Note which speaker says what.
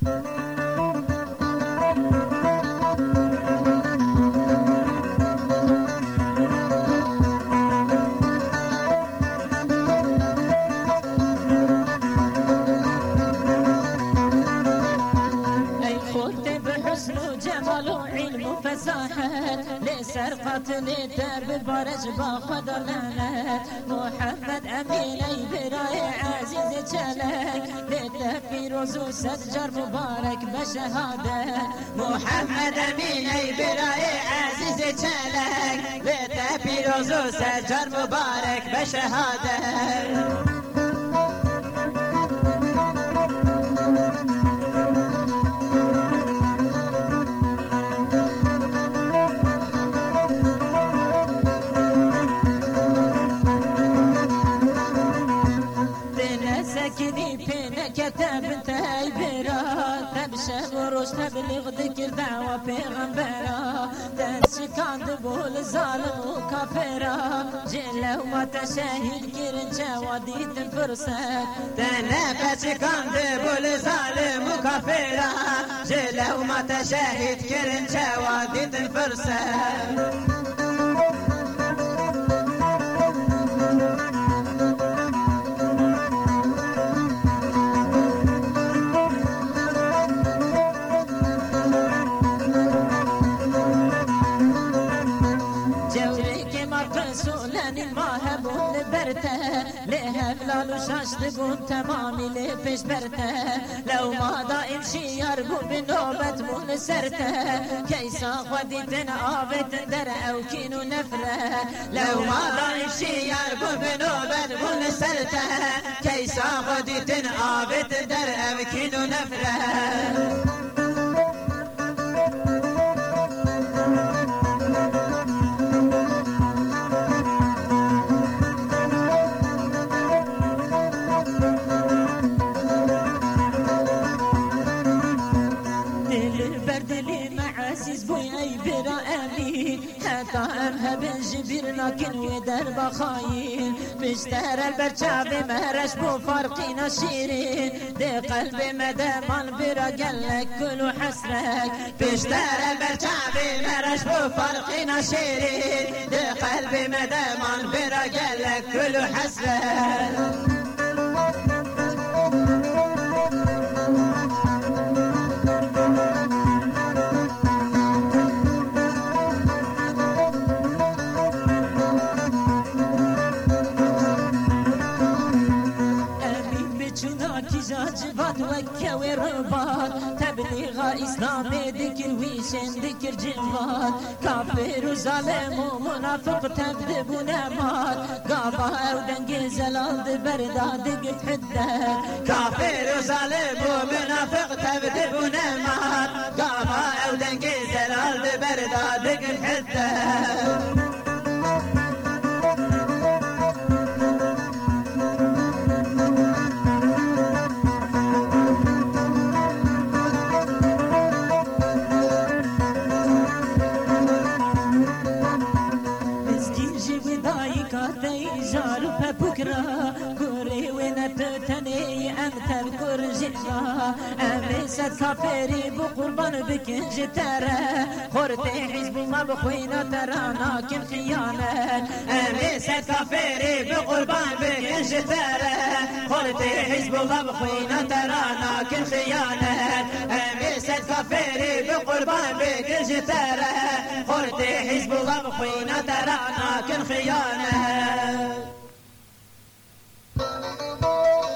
Speaker 1: سرقت تب بارج با خدا لعنت محمد امین ای برای عزیز چلک لت پیروز و سجار مبارک به شهادت محمد امین ای برای عزیز چلک لت پیروز و سجار مبارک به شهادت سكني بينك تبت برا تبشر وروش تبلغ ذكر دعوة بيغمبرا تنشكان دبول ظالم وكافرا جلو ما تشاهد كرن جواديت الفرصة تنشكان دبول ظالم وكافرا جلو ما تشاهد كرن جواديت الفرصة لهبلال شاشت بون تمامی لپش برته لو ما دائم شیار بو بنوبت مون سرته کیسا خودیتن آوت در او کینو نفره لو ما دائم شیار بو بنوبت مون سرته کیسا خودیتن آوت در او کینو نفره هم جبير لكن ودر بخاين بشتر البرشاب مهرش بو فرقنا شيرين دي قلبي مدامان برا قلك كل حسرك بشتر البرشاب مهرش بو فرقنا شيرين دي قلبي مدامان برا قلك كل حسرك جبات وكوي رباط تبليغ إسلام ذكر ويشن ذكر جبات كافر وظالم ومنافق تبذب ونمات قابا أو دنق زلال بردا دقت حده كافر وظالم ومنافق تبذب ونمات قابا أو دنق زلال بردا دقت حده أمسد كافري بقربان بكنج ترى خورتي حزب ما بخوينا ترى ناكن خيانة أمسد كافري بقربان بكنج ترى خورتي حزب ما بخوينا ترى ناكن خيانة أمسد كافري بقربان بكنج ترى خورتي حزب ما بخوينا ترى ناكن خيانة